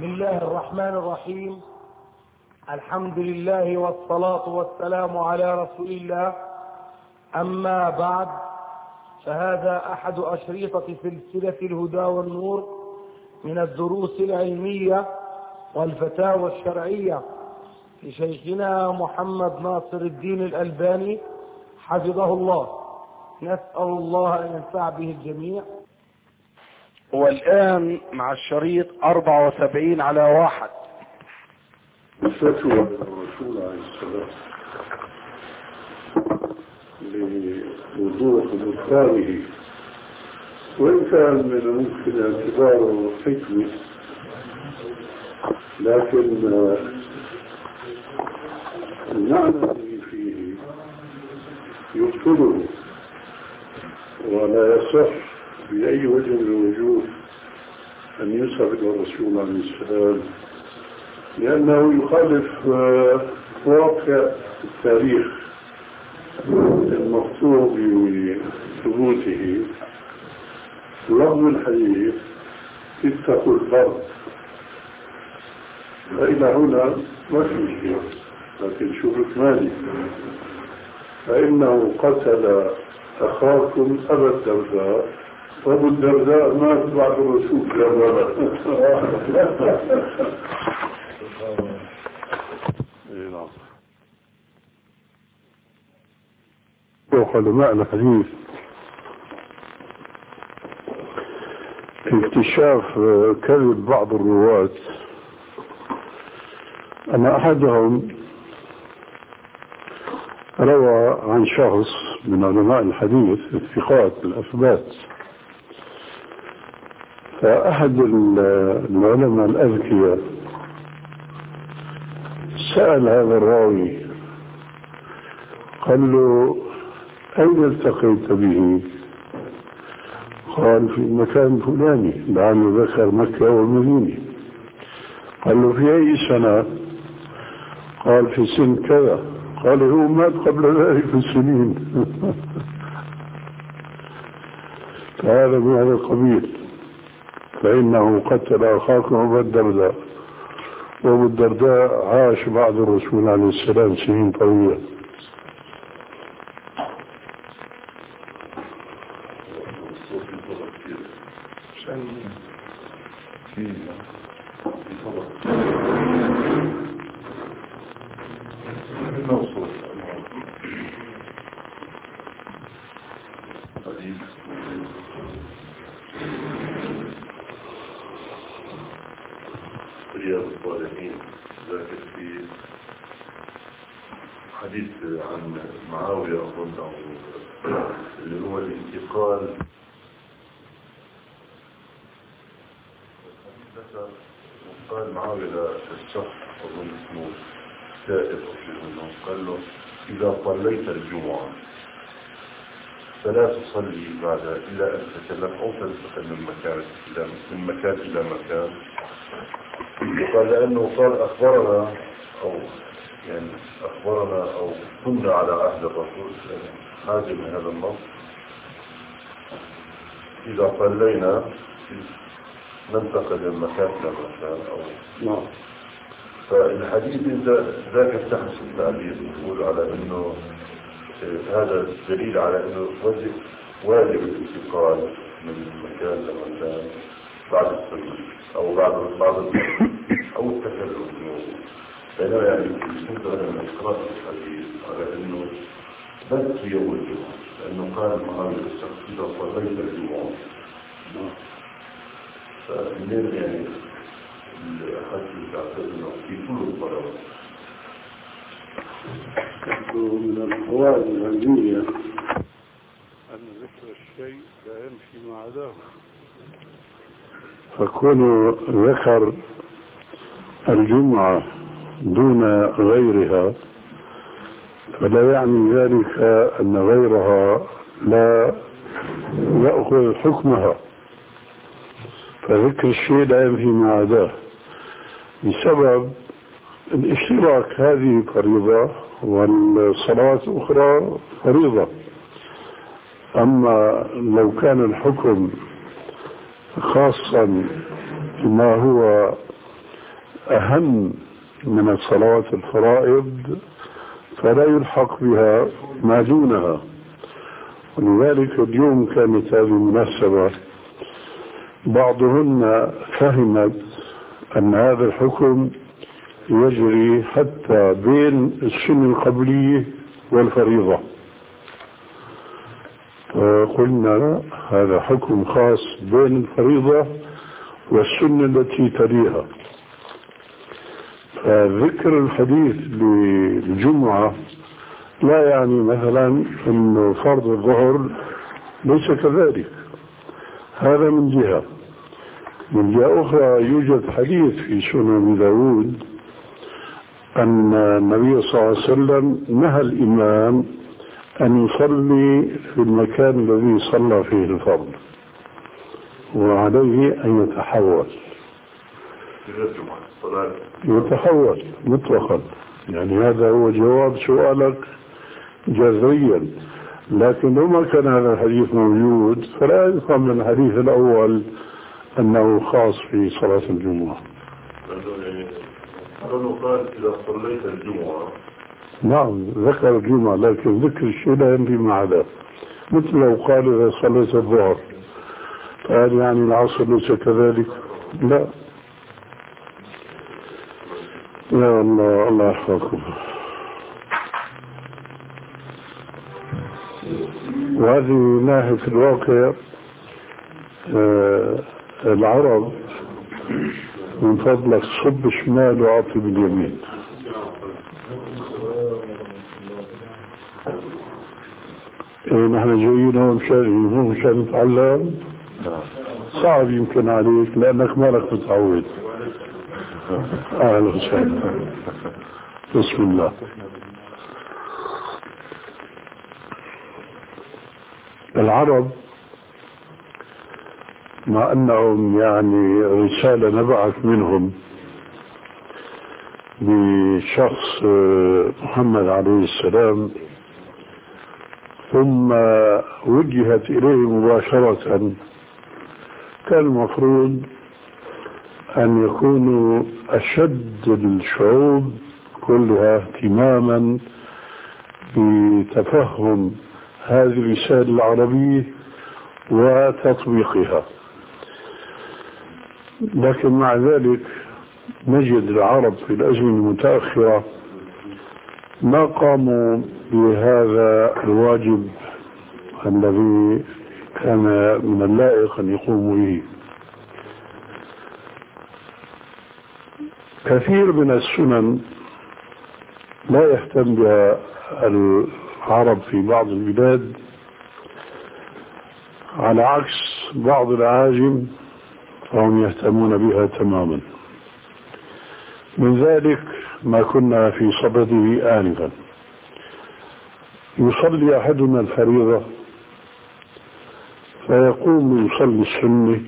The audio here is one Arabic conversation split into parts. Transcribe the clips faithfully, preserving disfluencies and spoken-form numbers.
بسم الله الرحمن الرحيم. الحمد لله والصلاة والسلام على رسول الله. أما بعد، فهذا أحد أشريطة سلسلة الهدى والنور من الدروس العلمية والفتاوى الشرعية لشيخنا محمد ناصر الدين الألباني حفظه الله. نسأل الله أن ينفع به الجميع. والآن مع الشريط أربعة وسبعين على واحد. الفتوى الرسول عليه السلام لوضوح بطلانه، وإن كان من الممكن اعتباره حكمة، لكن المعنى الذي فيه يبطله ولا يصح بأي وجه من الوجوه أن يسحب إلى الرسول عليه السلام، لأنه يخالف واقع التاريخ المخطوط بثبوته. لفظ الحديث اتقوا الفرد، فإلى هنا ما في مشكلة، لكن شوف مالي فإنه قتل أخاكم أبا الدرداء، وأبو الدرداء مات بعد الرسول علماء الحديث اكتشاف كذب بعض الرواة أن أحدهم روى عن شخص من علماء الحديث الثقات الأثبات، فأحد العلماء الأذكياء سأل هذا الراوي، قال له: أين التقيت به؟ قال: في المكان الفلاني، لأنه ذكر مكة والمدينة. قال له: في أي سنة؟ قال: في سن كذا. قال: هو مات قبل ذلك بسنين. فهذا من هذا القبيل، فإنه قتل أخاكم أبا الدرداء، وأبو الدرداء عاش بعد الرسول عليه السلام سنين طويلة. رياض الصالحين ذاكر في حديث عن معاوية أظن، اللي هو الانتقال. قال معاوية للشخص أظن اسمه سائر أو شيء منه، قال له: إذا صليت الجمعة فلا تصلي بعد إلا أن تتكلم أو تنتقل من مكان إلى من مكان إلى مكان. قال لأنه قال أخبرنا أو يعني أخبرنا أو كنا على عهد الرسول حاجة من هذا النص: إذا صلينا ننتقل من مكان إلى مكان أو نعم. فالحديث ذاك التحس التعبير يقول على أنه هذا دليل على أنه واجب واجب الانتقال من مكان لمكان بعد السنة أو بعد بعد أو التكلم. فأنا يعني كنت أنا من قراءة الحديث على أنه بس في يوم الجمعة، لأنه قال معاوية الشخص: إذا صليت الجمعة. فمن يعني الحديث تعتقد أنه في كل الصلوات. من الفوائد العلمية أن ذكر الشيء لا يمشي مع عداه، فكون ذكر الجمعة دون غيرها فلا يعني ذلك أن غيرها لا يأخذ حكمها، فذكر الشيء لا يمشي مع عداه بسبب الاشتراك. هذه فريضة والصلوات الأخرى فريضة. أما لو كان الحكم خاصا بما هو أهم من الصلوات الفرائض فلا يلحق بها ما دونها. ولذلك اليوم كانت هذه المناسبة بعضهن فهمت أن هذا الحكم يجري حتى بين السنة القبلية والفريضة، فقلنا هذا حكم خاص بين الفريضة والسنة التي تليها. فذكر الحديث للجمعة لا يعني مثلا أن فرض الظهر ليس كذلك، هذا من جهة. من جهة أخرى يوجد حديث في سنن أبي داود أن النبي صلى الله عليه وسلم نهى الإمام أن يصلي في المكان الذي صلى فيه الفرض، وعليه أن يتحول يتحول مطلقا. يعني هذا هو جواب سؤالك جذريا. لكن لو ما كان هذا الحديث موجود فلا يفهم من الحديث الأول أنه خاص في صلاة الجمعة. أنه قال إذا صليت الجمعة، نعم ذكر الجمعة، لكن ذكر الشيء لا ينفي مع هذا. مثل لو قال إذا صليت الظهر فهل يعني العصر ليس كذلك؟ لا. يا الله الله يحفظكم. وهذه ناحية في الواقع آه العرب من فضلك صب شمال وعطي باليمين. إيه نحن جايين هون مشان مشان نتعلم. صعب يمكن عليك لأنك مالك متعود. أهلا وسهلا. بسم الله. العرب مع أنهم يعني رسالة نبعث منهم بشخص محمد عليه السلام ثم وجهت إليه مباشرة، كان المفروض أن يكونوا أشد الشعوب كلها اهتماما بتفهم هذه الرسالة العربية وتطبيقها. لكن مع ذلك نجد العرب في الأزمنة المتأخرة ما قاموا بهذا الواجب الذي كان من اللائق أن يقوموا به. كثير من السنن لا يهتم بها العرب في بعض البلاد على عكس بعض الأعاجم فهم يهتمون بها تماما. من ذلك ما كنا في صدده آنفا، يصلي أحدنا الفريضة فيقوم يصلي السنة،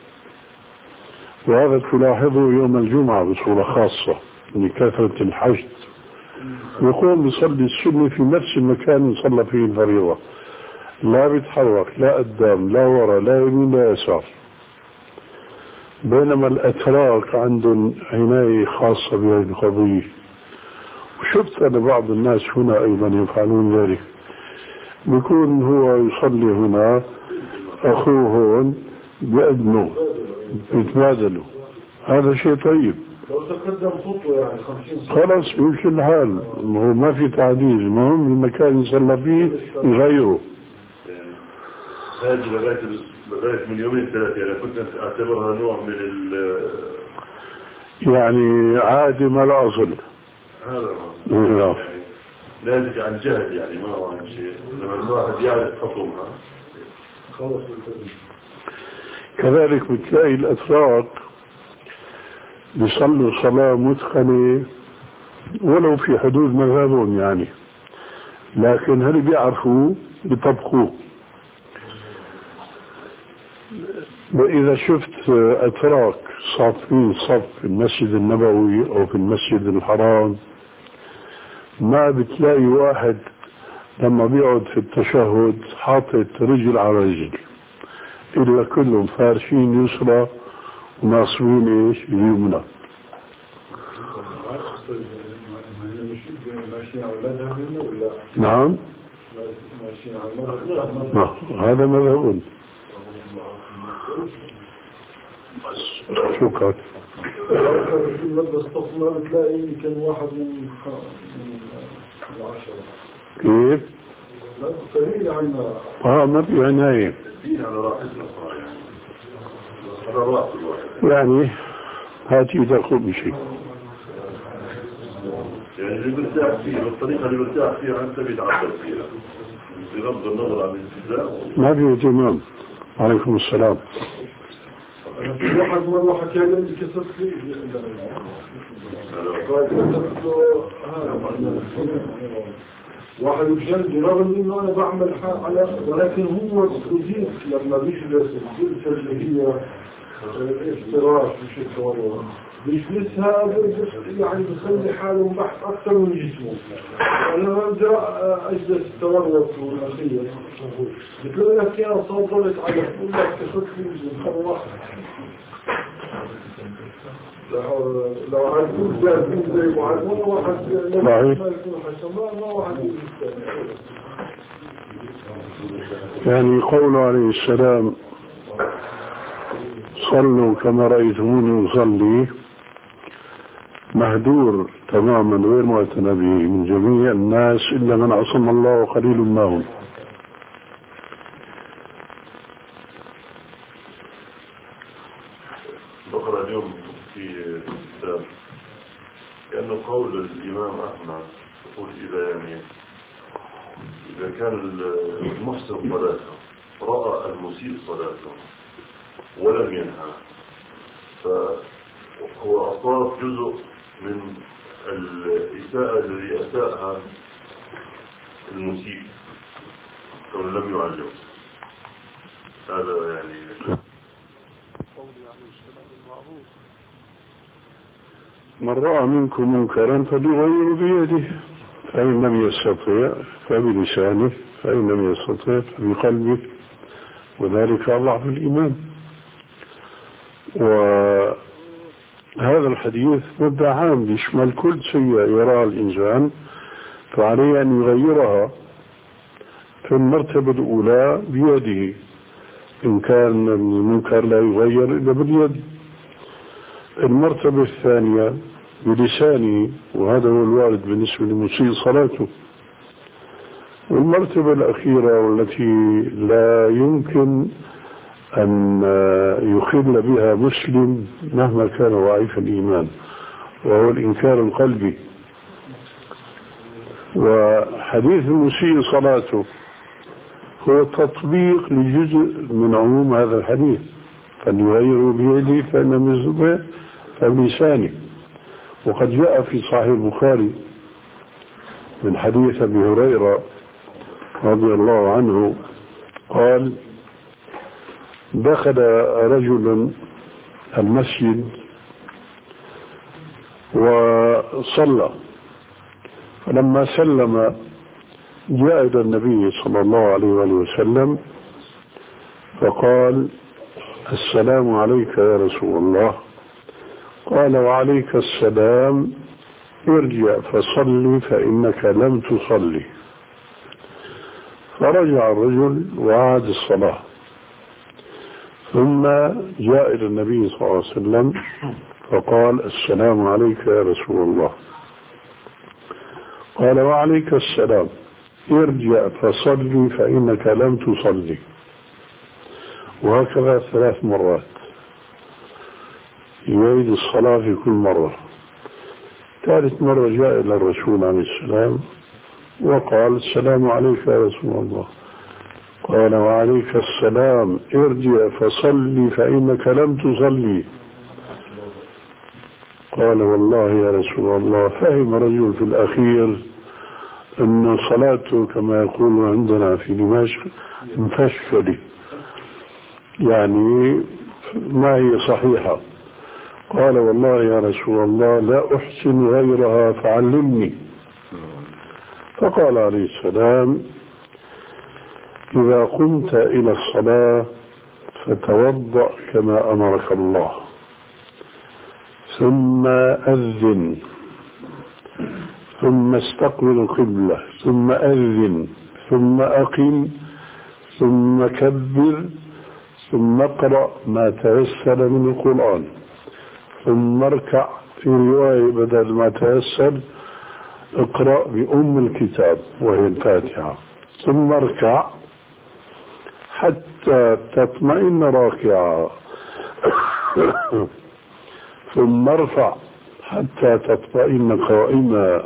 وهذا تلاحظه يوم الجمعة بصورة خاصة لكثرة الحشد، يقوم يصلي السنة في نفس المكان يصلى فيه الفريضة، لا بيتحرك لا قدام لا وراء لا يمين لا يسار. بينما الأتراك عندهم عناية خاصة بهذه القضية، وشفت أنا بعض الناس هنا أيضا يفعلون ذلك، بيكون هو يصلي هنا أخوه هون بأذنه يتبادلوا، هذا شيء طيب. خلاص يمشي الحال، هو ما في تعديل، المهم المكان يصلى فيه يغيره. هذه لغاية لغاية من يومين ثلاثة أنا كنت أعتبرها نوع من ال يعني عادي ما لا أصل. هذا يعني ناتج عن جهل، يعني ما هو عن شيء، لما الواحد يعرف حكمها خلص. كذلك بتلاقي الأتراك بيصلوا صلاة متقنة ولو في حدود مذهبهم يعني، لكن هل بيعرفوا بيطبقوه. وإذا شفت أتراك صافين صف في المسجد النبوي أو في المسجد الحرام ما بتلاقي واحد لما بيقعد في التشهد حاطط رجل على رجل، إلا كلهم فارشين يسرى وناصبين إيش اليمنى. نعم هذا مذهب. شكرا. تلاقي كان واحد من العشرة كيف؟ لا تستهيل عنا اه ما في عناية يعني هاتي تأخذ بشيء يعني اللي برتاح فيه والطريقة اللي برتاح فيها أنت بيتعبر فيها بغض النظر عن الالتزام ما في اهتمام. عليكم السلام. واحد مرة حكى لي كسرت لي واحد بجلدي رغم انه انا بعمل على ولكن هو يزيد لما بيجلس الجلسة اللي هي افتراش مش التورط بيجلسها يعني بيخلي حاله بحث اكثر من جسمه. انا برجع اجلس التورط والاخير بتقول لك يا صوتت على كل لك كسرت لي الخروح لو عدود جاهزين زي وعدون واحد لما يكون حسمان ما واحد يعني قوله عليه السلام صلوا كما رأيتموني أصلي مهدور تماما غير معتنى به من جميع الناس إلا من عصم الله وقليل ما هم. بقرأ اليوم في كتاب كأنه قول الإمام أحمد يقول إذا يعني إذا كان المحسن صلاته رأى المسيء صلاته ولم ينهى فهو أصاب جزء من الإساءة الذي أساءها المسيء ولم يعلم. هذا يعني من رأى منكم منكرا فليغير بيده فإن لم يستطيع فبلسانه فإن لم يستطيع فبقلبه وذلك أضعف الإيمان. وهذا الحديث مبدأ عام يشمل كل شيء يراه الإنسان فعليه أن يغيرها في المرتبة الأولى بيده إن كان المنكر لا يغير إلا باليد. المرتبة الثانية بلسانه وهذا هو الوارد بالنسبة لمسيء صلاته. والمرتبة الأخيرة والتي لا يمكن أن يخل بها مسلم مهما كان ضعيف الإيمان وهو الإنكار القلبي. وحديث المسيء صلاته هو تطبيق لجزء من عموم هذا الحديث فليغير بيده فإن لم يستطع فبلسانه. وقد جاء في صحيح البخاري من حديث أبي هريرة رضي الله عنه قال دخل رجل المسجد وصلى فلما سلم جاء إلى النبي صلى الله عليه وسلم فقال السلام عليك يا رسول الله. قال وعليك السلام ارجع فصلي فإنك لم تصلي. فرجع الرجل وعاد الصلاة ثم جاء إلى النبي صلى الله عليه وسلم فقال السلام عليك يا رسول الله. قال وعليك السلام ارجع فصلي فإنك لم تصلي. وهكذا ثلاث مرات يعيد الصلاة في كل مرة. ثالث مرة جاء إلى الرسول عليه السلام وقال السلام عليك يا رسول الله. قال وعليك السلام ارجع فصلي فإنك لم تصلي. قال والله يا رسول الله فهم رجل في الأخير أن صلاته كما يقول عندنا في دمشق مفشلة يعني ما هي صحيحة. قال والله يا رسول الله لا أحسن غيرها فعلمني. فقال عليه السلام إذا قمت إلى الصلاة فتوضأ كما أمرك الله ثم أذن ثم استقبل القبلة ثم أذن ثم أقم ثم كبر ثم اقرأ ما تيسر من القرآن ثم اركع، في رواية بدل ما تيسر اقرأ بأم الكتاب وهي الفاتحة، ثم اركع حتى تطمئن راكعا ثم ارفع حتى تطمئن قائما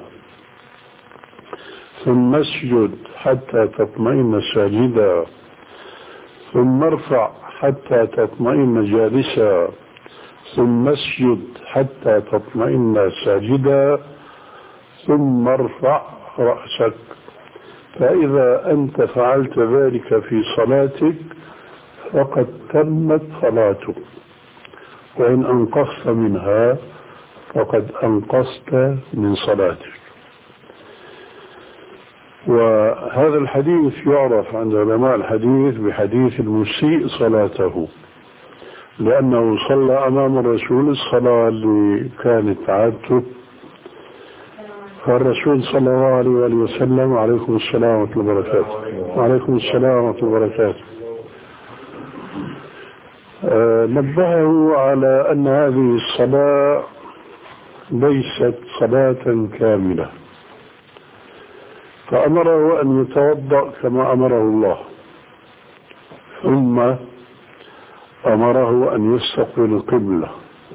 ثم اسجد حتى تطمئن ساجدا ثم ارفع حتى تطمئن جالسا ثم اسجد حتى تطمئن ساجدا ثم ارفع رأسك. فإذا أنت فعلت ذلك في صلاتك فقد تمت صلاتك، وإن أنقصت منها فقد أنقصت من صلاتك. وهذا الحديث يعرف عند علماء الحديث بحديث المسيء صلاته، لأنه صلى أمام الرسول الصلاة اللي كانت عادته، فالرسول صلى الله عليه وآله وسلم عليكم السلام ورحمة الله وبركاته وعليكم السلام ورحمة الله وبركاته آه نبهه على أن هذه الصلاة ليست صلاة كاملة، فأمره أن يتوضأ كما أمره الله، ثم أمره أن يستقبل القبلة،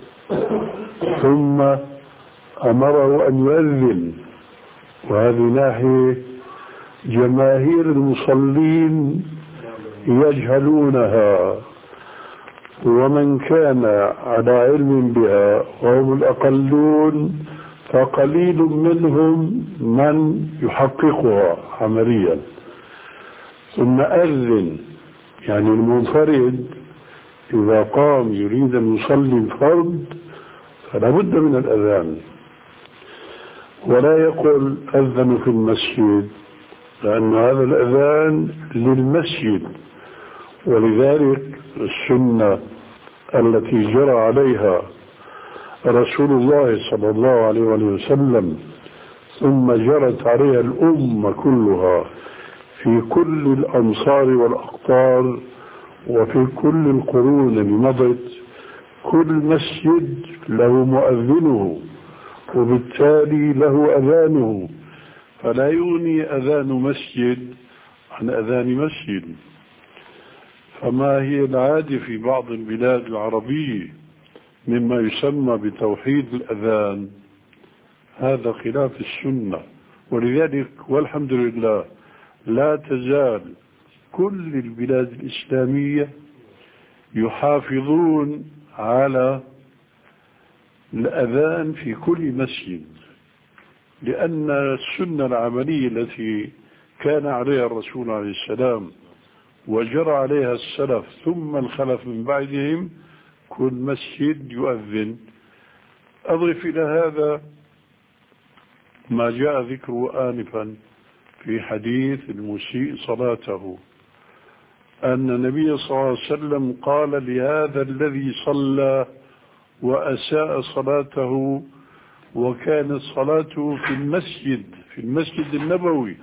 ثم أمره أن يؤذن. وهذه ناحية جماهير المصلين يجهلونها، ومن كان على علم بها وهم الأقلون فقليل منهم من يحققها عمليا. ثم أذن، يعني المنفرد إذا قام يريد أن يصلي الفرض فلا بد من الأذان، ولا يقول أذن في المسجد، لأن هذا الأذان للمسجد. ولذلك السنة التي جرى عليها رسول الله صلى الله عليه وسلم ثم جرت عليها الأمة كلها في كل الأمصار والأقطار وفي كل القرون المضت، كل مسجد له مؤذنه وبالتالي له أذانه، فلا يغني أذان مسجد عن أذان مسجد. فما هي العادة في بعض البلاد العربية مما يسمى بتوحيد الأذان، هذا خلاف السنة. ولذلك والحمد لله لا تزال كل البلاد الإسلامية يحافظون على الأذان في كل مسجد، لأن السنة العملية التي كان عليها الرسول عليه السلام وجرى عليها السلف ثم الخلف من بعدهم كل مسجد يؤذن. أضف إلى هذا ما جاء ذكره آنفا في حديث المسيء صلاته، أن النبي صلى الله عليه وسلم قال لهذا الذي صلى وأساء صلاته وكانت صلاته في المسجد في المسجد النبوي،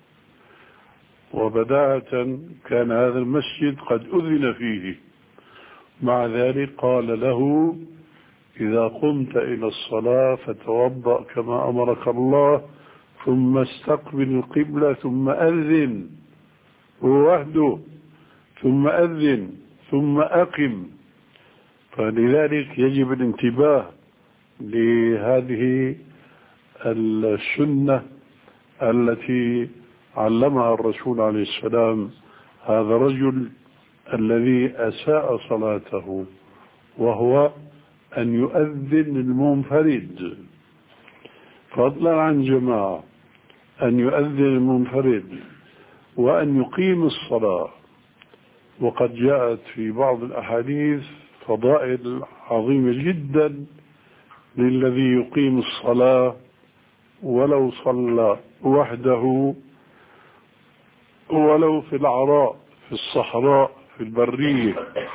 وبداية كان هذا المسجد قد أذن فيه، مع ذلك قال له إذا قمت إلى الصلاة فتوضأ كما أمرك الله ثم استقبل القبلة ثم أذن، هو وحده، ثم أذن ثم أقم. فلذلك يجب الانتباه لهذه السنة التي علمها الرسول عليه السلام هذا الرجل الذي أساء صلاته، وهو أن يؤذن المنفرد، فضلا عن جماعة أن يؤذن المنفرد وأن يقيم الصلاة. وقد جاءت في بعض الأحاديث فضائل عظيمة جدا للذي يقيم الصلاة ولو صلى وحده، ولو في العراء في الصحراء في البرية.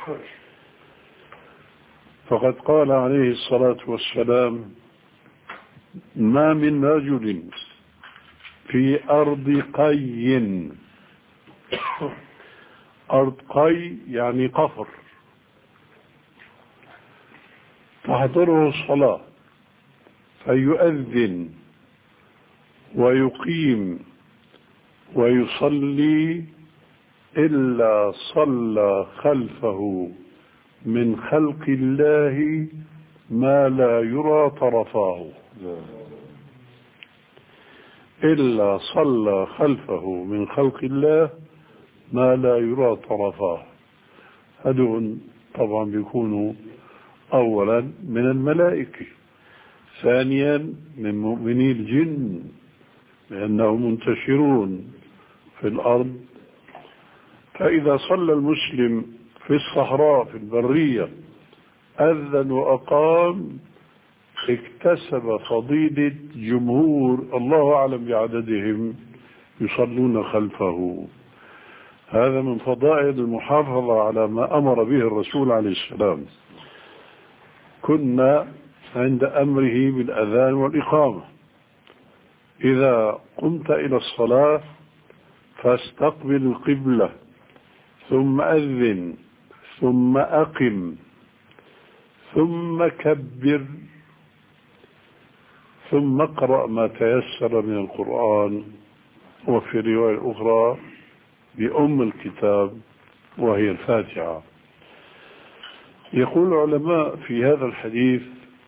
فقد قال عليه الصلاة والسلام ما من رجل في أرض قي. أرض قي يعني قفر، تحضره الصلاة فيؤذن ويقيم ويصلي، إلا صلى خلفه من خلق الله ما لا يرى طرفاه، إلا صلى خلفه من خلق الله ما لا يرى طرفاه. هذول طبعا بيكونوا أولا من الملائكة، ثانيا من مؤمني الجن لأنهم منتشرون في الأرض. فإذا صلى المسلم في الصحراء في البرية أذن وأقام اكتسب فضيلة جمهور الله أعلم بعددهم يصلون خلفه. هذا من فضائل المحافظة على ما أمر به الرسول عليه السلام. كنا عند أمره بالأذان والإقامة، إذا قمت إلى الصلاة فاستقبل القبلة ثم أذن ثم أقم ثم كبر ثم اقرأ ما تيسر من القرآن، وفي رواية أخرى بأم الكتاب وهي الفاتحة. يقول العلماء في هذا الحديث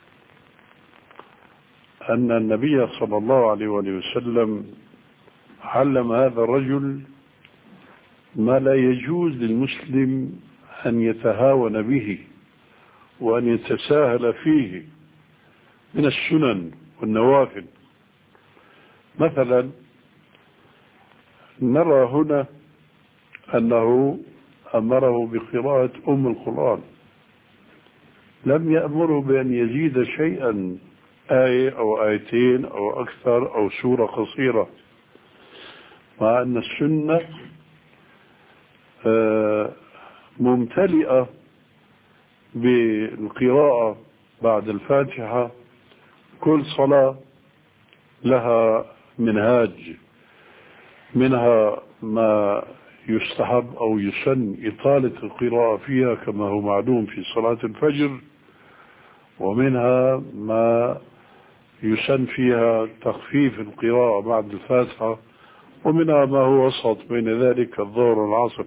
أن النبي صلى الله عليه وسلم علم هذا الرجل ما لا يجوز للمسلم أن يتهاون به وأن يتساهل فيه من السنن والنوافل. مثلا نرى هنا أنه أمره بقراءة أم القرآن، لم يأمره بأن يزيد شيئا، آية أو آيتين أو أكثر أو سورة قصيرة، مع أن السنة ممتلئة بالقراءة بعد الفاتحة. كل صلاة لها منهاج، منها ما يستحب أو يسن إطالة القراءة فيها كما هو معلوم في صلاة الفجر، ومنها ما يسن فيها تخفيف القراءة بعد الفاتحة، ومنها ما هو وسط بين ذلك الظهر والعصر.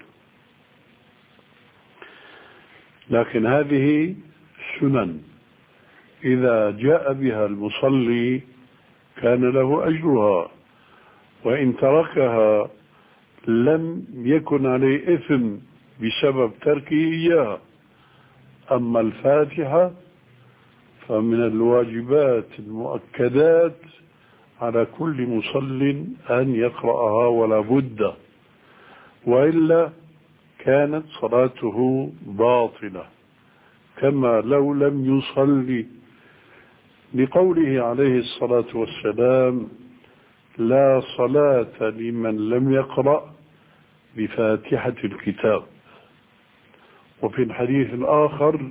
لكن هذه سنن إذا جاء بها المصلي كان له أجرها، وإن تركها لم يكن عليه إثم بسبب تركه إياها. أما الفاتحة فمن الواجبات المؤكدات على كل مصل أن يقرأها ولا بد، وإلا كانت صلاته باطلة كما لو لم يصلي، لقوله عليه الصلاة والسلام: لا صلاة لمن لم يقرأ بفاتحة الكتاب. وفي الحديث الآخر: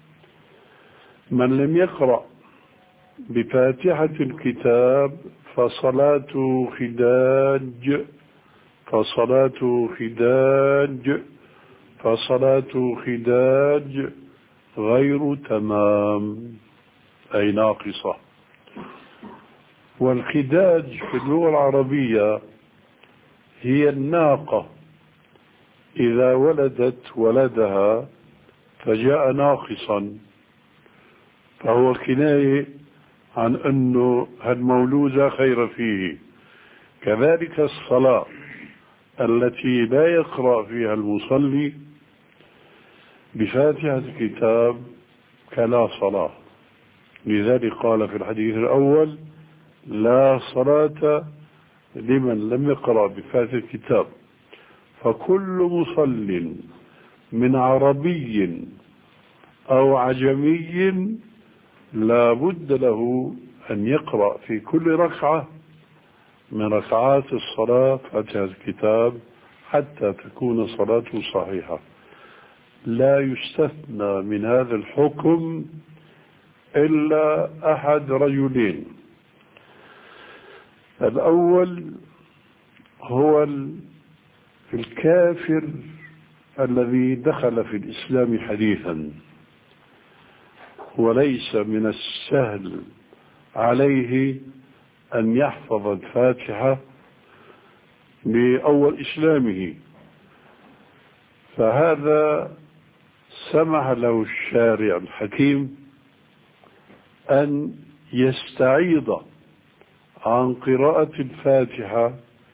من لم يقرأ بفاتحة الكتاب فصلاته خداج فصلاته خداج فصلاته خداج غير تمام، أي ناقصة. والخداج في اللغة العربية هي الناقة إذا ولدت ولدها فجاء ناقصا، فهو كناية عن أنه هالمولود لا خير فيه. كذلك الصلاة التي لا يقرأ فيها المصلي بفاتحة الكتاب كلا صلاة. لذلك قال في الحديث الأول: لا صلاة لمن لم يقرأ بفاتحة الكتاب. فكل مصل من عربي أو عجمي لا بد له أن يقرأ في كل ركعة من ركعات الصلاة فاتحة الكتاب حتى تكون صلاته صحيحة. لا يستثنى من هذا الحكم إلا أحد رجلين: الأول هو الكافر الذي دخل في الإسلام حديثا، وليس من السهل عليه أن يحفظ الفاتحة بأول إسلامه، فهذا سمح له الشارع الحكيم أن يستعيض عن قراءة الفاتحة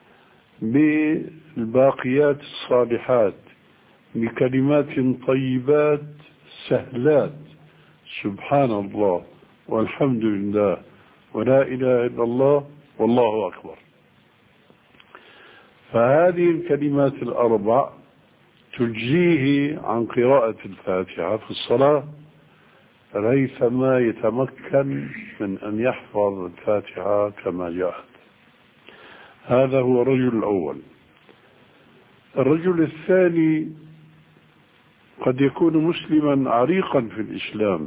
بالباقيات الصالحات بكلمات طيبات سهلات، سبحان الله والحمد لله ولا إله إلا الله والله أكبر. فهذه الكلمات الأربع تجزيه عن قراءة الفاتحة في الصلاة ريثما يتمكن من أن يحفظ الفاتحة كما جاءت. هذا هو الرجل الأول. الرجل الثاني قد يكون مسلما عريقا في الإسلام،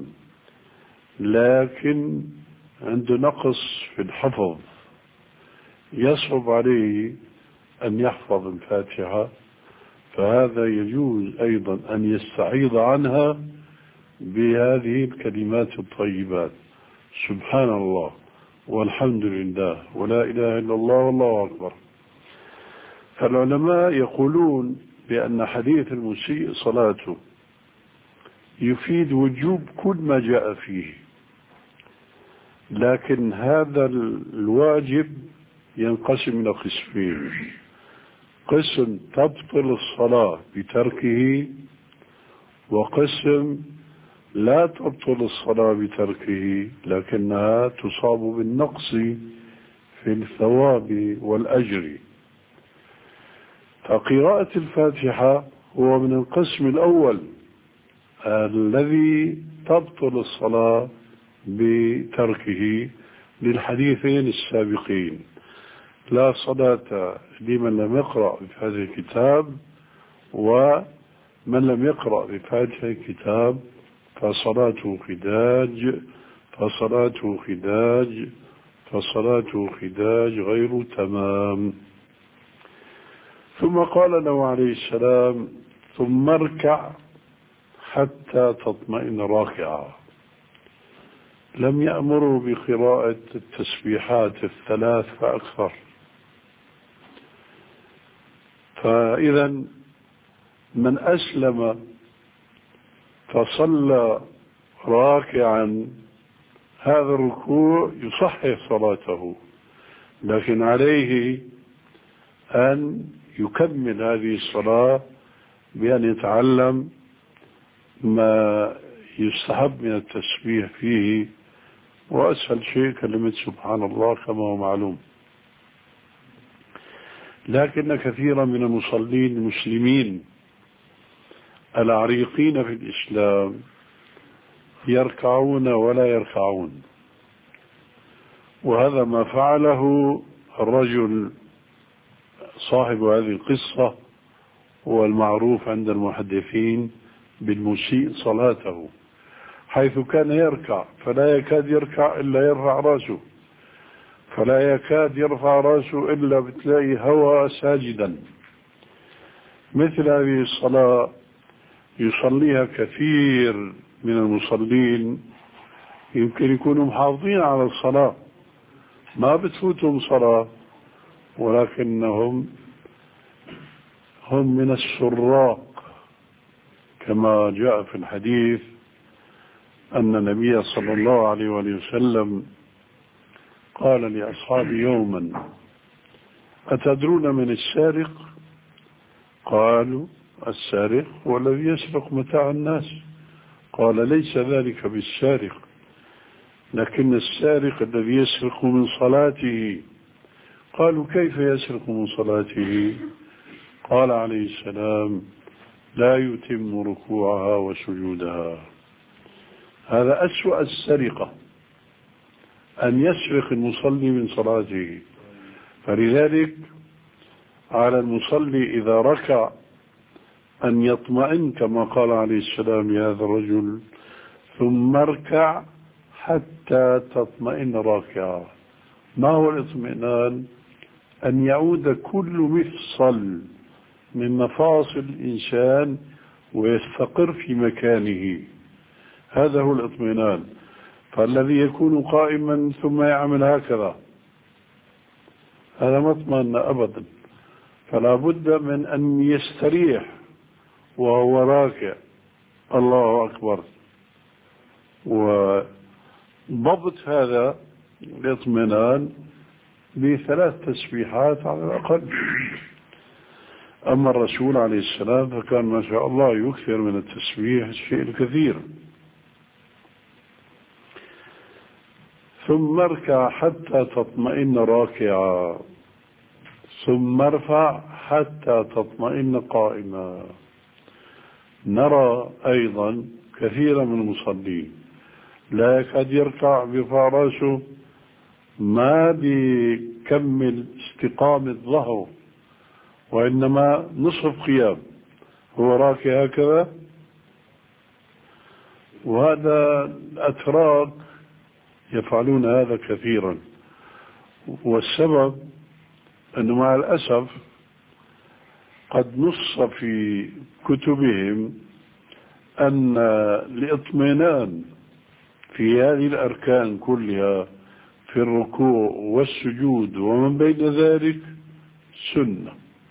لكن عنده نقص في الحفظ، يصعب عليه أن يحفظ الفاتحة، فهذا يجوز أيضا أن يستعيض عنها بهذه الكلمات الطيبات، سبحان الله والحمد لله ولا إله إلا الله والله أكبر. فالعلماء يقولون بأن حديث المسيء صلاته يفيد وجوب كل ما جاء فيه، لكن هذا الواجب ينقسم إلى قسمين: قسم تبطل الصلاة بتركه، وقسم لا تبطل الصلاة بتركه لكنها تصاب بالنقص في الثواب والأجر. فقراءة الفاتحة هو من القسم الأول الذي تبطل الصلاة بتركه للحديثين السابقين: لا صلاة لمن لم يقرأ بفاتحة الكتاب، ومن لم يقرأ بفاتحة الكتاب فصلاته خداج فصلاته خداج فصلاته خداج غير تمام. ثم قال له عليه السلام: ثم اركع حتى تطمئن راكعا. لم يأمروا بقراءة التسبيحات الثلاث فأكثر. فإذا من أسلم فصلى راكعا هذا الركوع يصحح صلاته، لكن عليه أن يكمل هذه الصلاة بأن يتعلم ما يستحب من التسبيح فيه، وأسهل شيء كلمة سبحان الله كما هو معلوم. لكن كثيرا من المصلين المسلمين العريقين في الإسلام يركعون ولا يركعون، وهذا ما فعله الرجل صاحب هذه القصة، هو المعروف عند المحدثين بالمسيء صلاته، حيث كان يركع فلا يكاد يركع إلا يرفع رأسه، فلا يكاد يرفع رأسه إلا بتلاقي هوى ساجدا. مثل هذه الصلاة يصليها كثير من المصلين، يمكن يكونوا محافظين على الصلاة ما بتفوتهم صلاة، ولكنهم هم من السراق، كما جاء في الحديث أن النبي صلى الله عليه وسلم قال لأصحابه يوما: أتدرون من السارق؟ قالوا: السارق هو الذي يسرق متاع الناس. قال: ليس ذلك بالسارق، لكن السارق الذي يسرق من صلاته. قالوا: كيف يسرق من صلاته؟ قال عليه السلام: لا يتم ركوعها وسجودها. هذا أسوأ السرقة، أن يسرق المصلي من صلاته. فلذلك على المصلي إذا ركع أن يطمئن كما قال عليه السلام لهذا الرجل: ثم اركع حتى تطمئن راكعا. ما هو الاطمئنان؟ أن يعود كل مفصل من مفاصل الإنسان ويستقر في مكانه. هذا هو الاطمئنان. فالذي يكون قائما ثم يعمل هكذا هذا ما اطمئن أبدا، فلا بد من أن يستريح وهو راكع. الله أكبر. وضبط هذا الاطمئنان بثلاث تسبيحات على الأقل. أما الرسول عليه السلام فكان ما شاء الله يكثر من التسبيح الشيء الكثير. ثم اركع حتى تطمئن راكعا، ثم ارفع حتى تطمئن قائما. نرى أيضا كثيرا من المصلين لا يكاد يركع بيرفع راسه، ما بيكمل استقامة ظهره، وإنما نصف قيام هو راكع هكذا. وهذا الأتراك يفعلون هذا كثيرا، والسبب أنه مع الأسف قد نص في كتبهم أن الاطمئنان في هذه الأركان كلها في الركوع والسجود ومن بين ذلك سنة،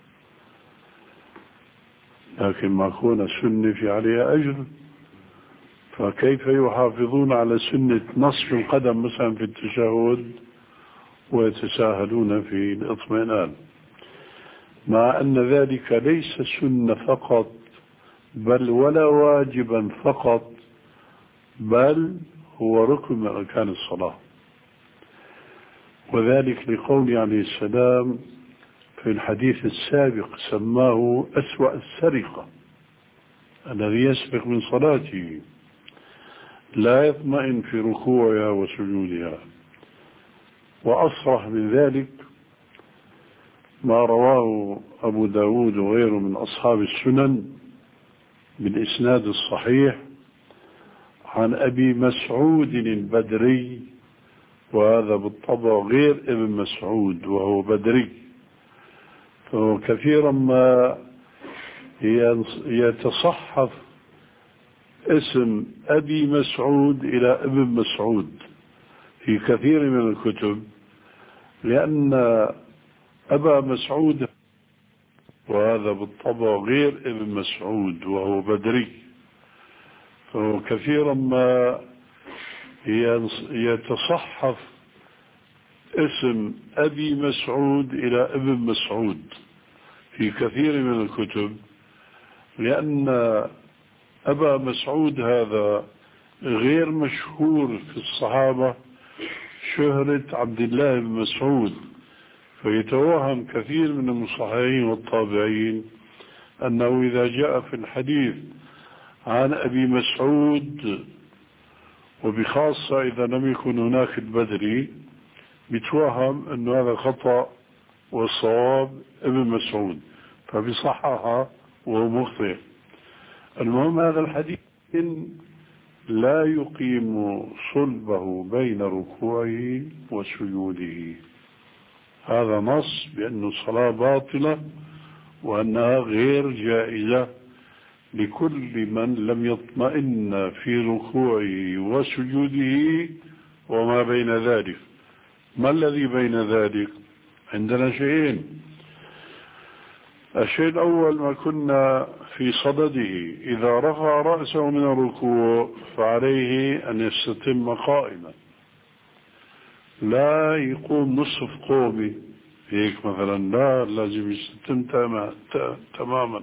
لكن ما كون سنة في عليها أجر، فكيف يحافظون على سنة نصف القدم مثلا في التشهد ويتساهلون في الاطمئنان، مع أن ذلك ليس سنة فقط بل ولا واجبا فقط، بل هو ركن من أركان الصلاة. وذلك لقول عليه السلام في الحديث السابق سماه أسوأ السرقة، الذي يسبق من صلاته لا يطمئن في ركوعها وسجودها. وأصرح من ذلك ما رواه أبو داود وغيره من أصحاب السنن بالإسناد الصحيح عن أبي مسعود البدري، وهذا بالطبع غير ابن مسعود وهو بدري، فهو كثيرا ما يتصحف اسم أبي مسعود إلى ابن مسعود في كثير من الكتب، لأن أبا مسعود وهذا بالطبع غير ابن مسعود وهو بدري، فهو كثيرا ما يتصحف اسم أبي مسعود إلى ابن مسعود في كثير من الكتب، لأن أبا مسعود هذا غير مشهور في الصحابة شهرة عبد الله بن مسعود، فيتوهم كثير من المصححين والطابعين أنه إذا جاء في الحديث عن أبي مسعود، وبخاصة إذا لم يكن هناك البدري، بيتوهم أن هذا خطأ والصواب ابن مسعود فبصححها وهو مخطئ. المهم هذا الحديث لا يقيم صلبه بين ركوعه وسجوده، هذا نص بأن الصلاة باطلة وأنها غير جائزة لكل من لم يطمئن في ركوعه وسجوده وما بين ذلك. ما الذي بين ذلك؟ عندنا شيئين. الشيء الأول ما كنا في صدده، إذا رفع رأسه من الركوع فعليه أن يستتم قائما، لا يقوم نصف قومي هيك مثلا، لا لازم يستتم تماما.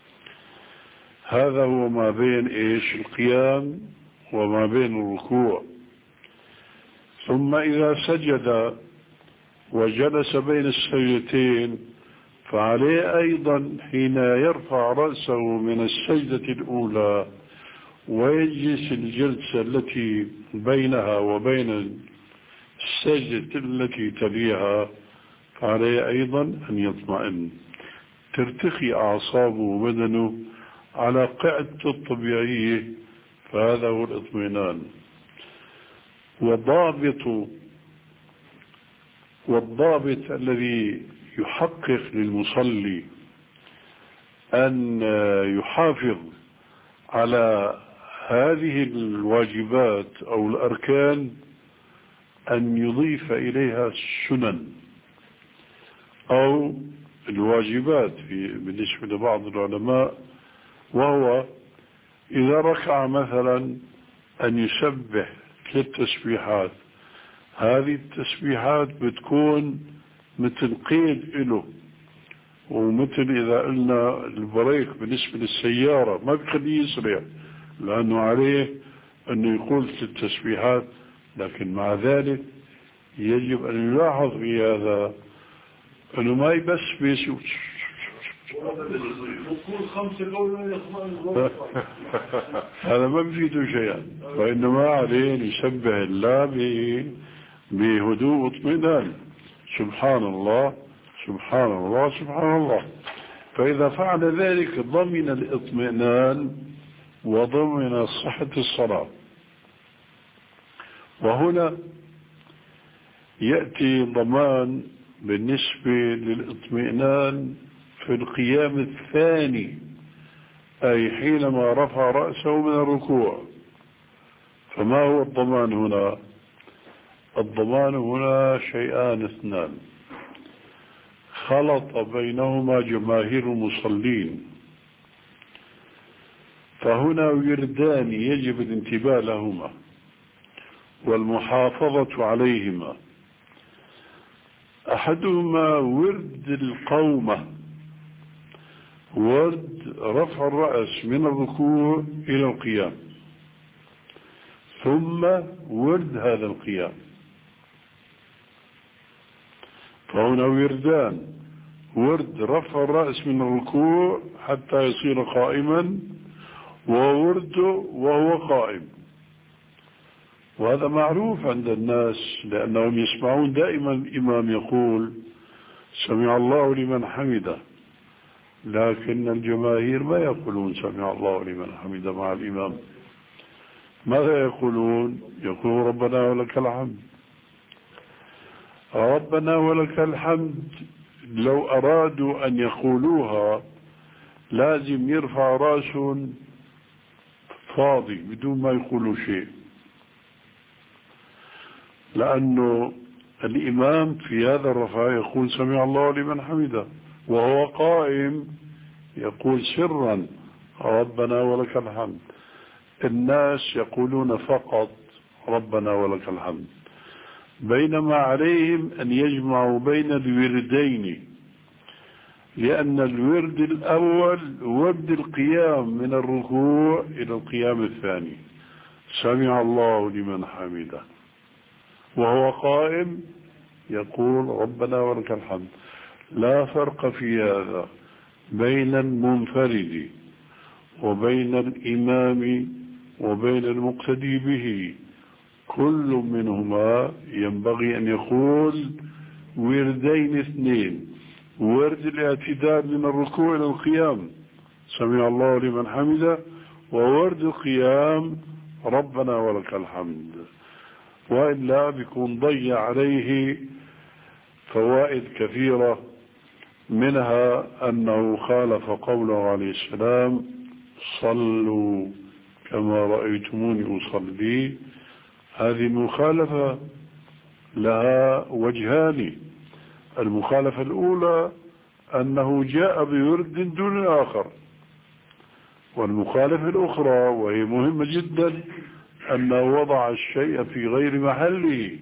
هذا هو ما بين إيش القيام وما بين الركوع. ثم إذا سجد وجلس بين السجدتين فعليه أيضا حين يرفع رأسه من السجدة الأولى ويجلس الجلسة التي بينها وبين السجدة التي تليها فعليه أيضا أن يطمئن، ترتخي أعصابه وبدنه على قاعدته الطبيعية، فهذا هو الاطمئنان. والضابط والضابط الذي يحقق للمصلي أن يحافظ على هذه الواجبات أو الأركان أن يضيف إليها السنن أو الواجبات في بالنسبة لبعض العلماء، وهو إذا ركع مثلا أن يسبح ثلاث تسبيحات. هذه التسبيحات بتكون مثل قيد له، ومثل إذا قلنا البريك بالنسبة للسيارة ما بيخليه يسرع، لأنه عليه أنه يقول ثلاث تسبيحات. لكن مع ذلك يجب أن يلاحظ في هذا أنه ما يبس بيس هذا ما بيفيده شيئا، وإنما عليه أن يسبح الله بهدوء واطمئنان. سبحان الله سبحان الله سبحان الله. فإذا فعل ذلك ضمن الاطمئنان وضمن صحة الصلاة. وهنا يأتي ضمان بالنسبة للاطمئنان في القيام الثاني، أي حينما رفع رأسه من الركوع. فما هو الضمان هنا؟ الضمان هنا شيئان اثنان خلط بينهما جماهير المصلين، فهنا وردان يجب الانتباه لهما والمحافظة عليهما. أحدهما ورد القومة، ورد رفع الرأس من الركوع إلى القيام، ثم ورد هذا القيام. فهنا وردان: ورد رفع الرأس من الركوع حتى يصير قائما، وورد وهو قائم. وهذا معروف عند الناس لأنهم يسمعون دائما الإمام يقول سمع الله لمن حمده، لكن الجماهير ما يقولون سمع الله لمن حمده مع الإمام. ماذا يقولون؟ يقولون ربنا ولك الحمد. ربنا ولك الحمد لو أرادوا أن يقولوها لازم يرفع رأس فاضي بدون ما يقولوا شيء، لأنه الإمام في هذا الرفع يقول سمع الله لمن حمده، وهو قائم يقول سرا ربنا ولك الحمد. الناس يقولون فقط ربنا ولك الحمد، بينما عليهم أن يجمعوا بين الوردين، لأن الورد الأول ورد القيام من الركوع إلى القيام الثاني، سمع الله لمن حمده، وهو قائم يقول ربنا ولك الحمد. لا فرق في هذا بين المنفرد وبين الإمام وبين المقتدي به، كل منهما ينبغي أن يقول وردين اثنين: ورد الاعتدال من الركوع إلى القيام سمع الله لمن حمده، وورد القيام ربنا ولك الحمد. وإلا بيكون ضيع عليه فوائد كثيرة، منها أنه خالف قوله عليه السلام صلوا كما رأيتموني أصلي. هذه المخالفة لها وجهان: المخالفة الأولى أنه جاء بورد دون الآخر، والمخالفة الأخرى وهي مهمة جدا أنه وضع الشيء في غير محله،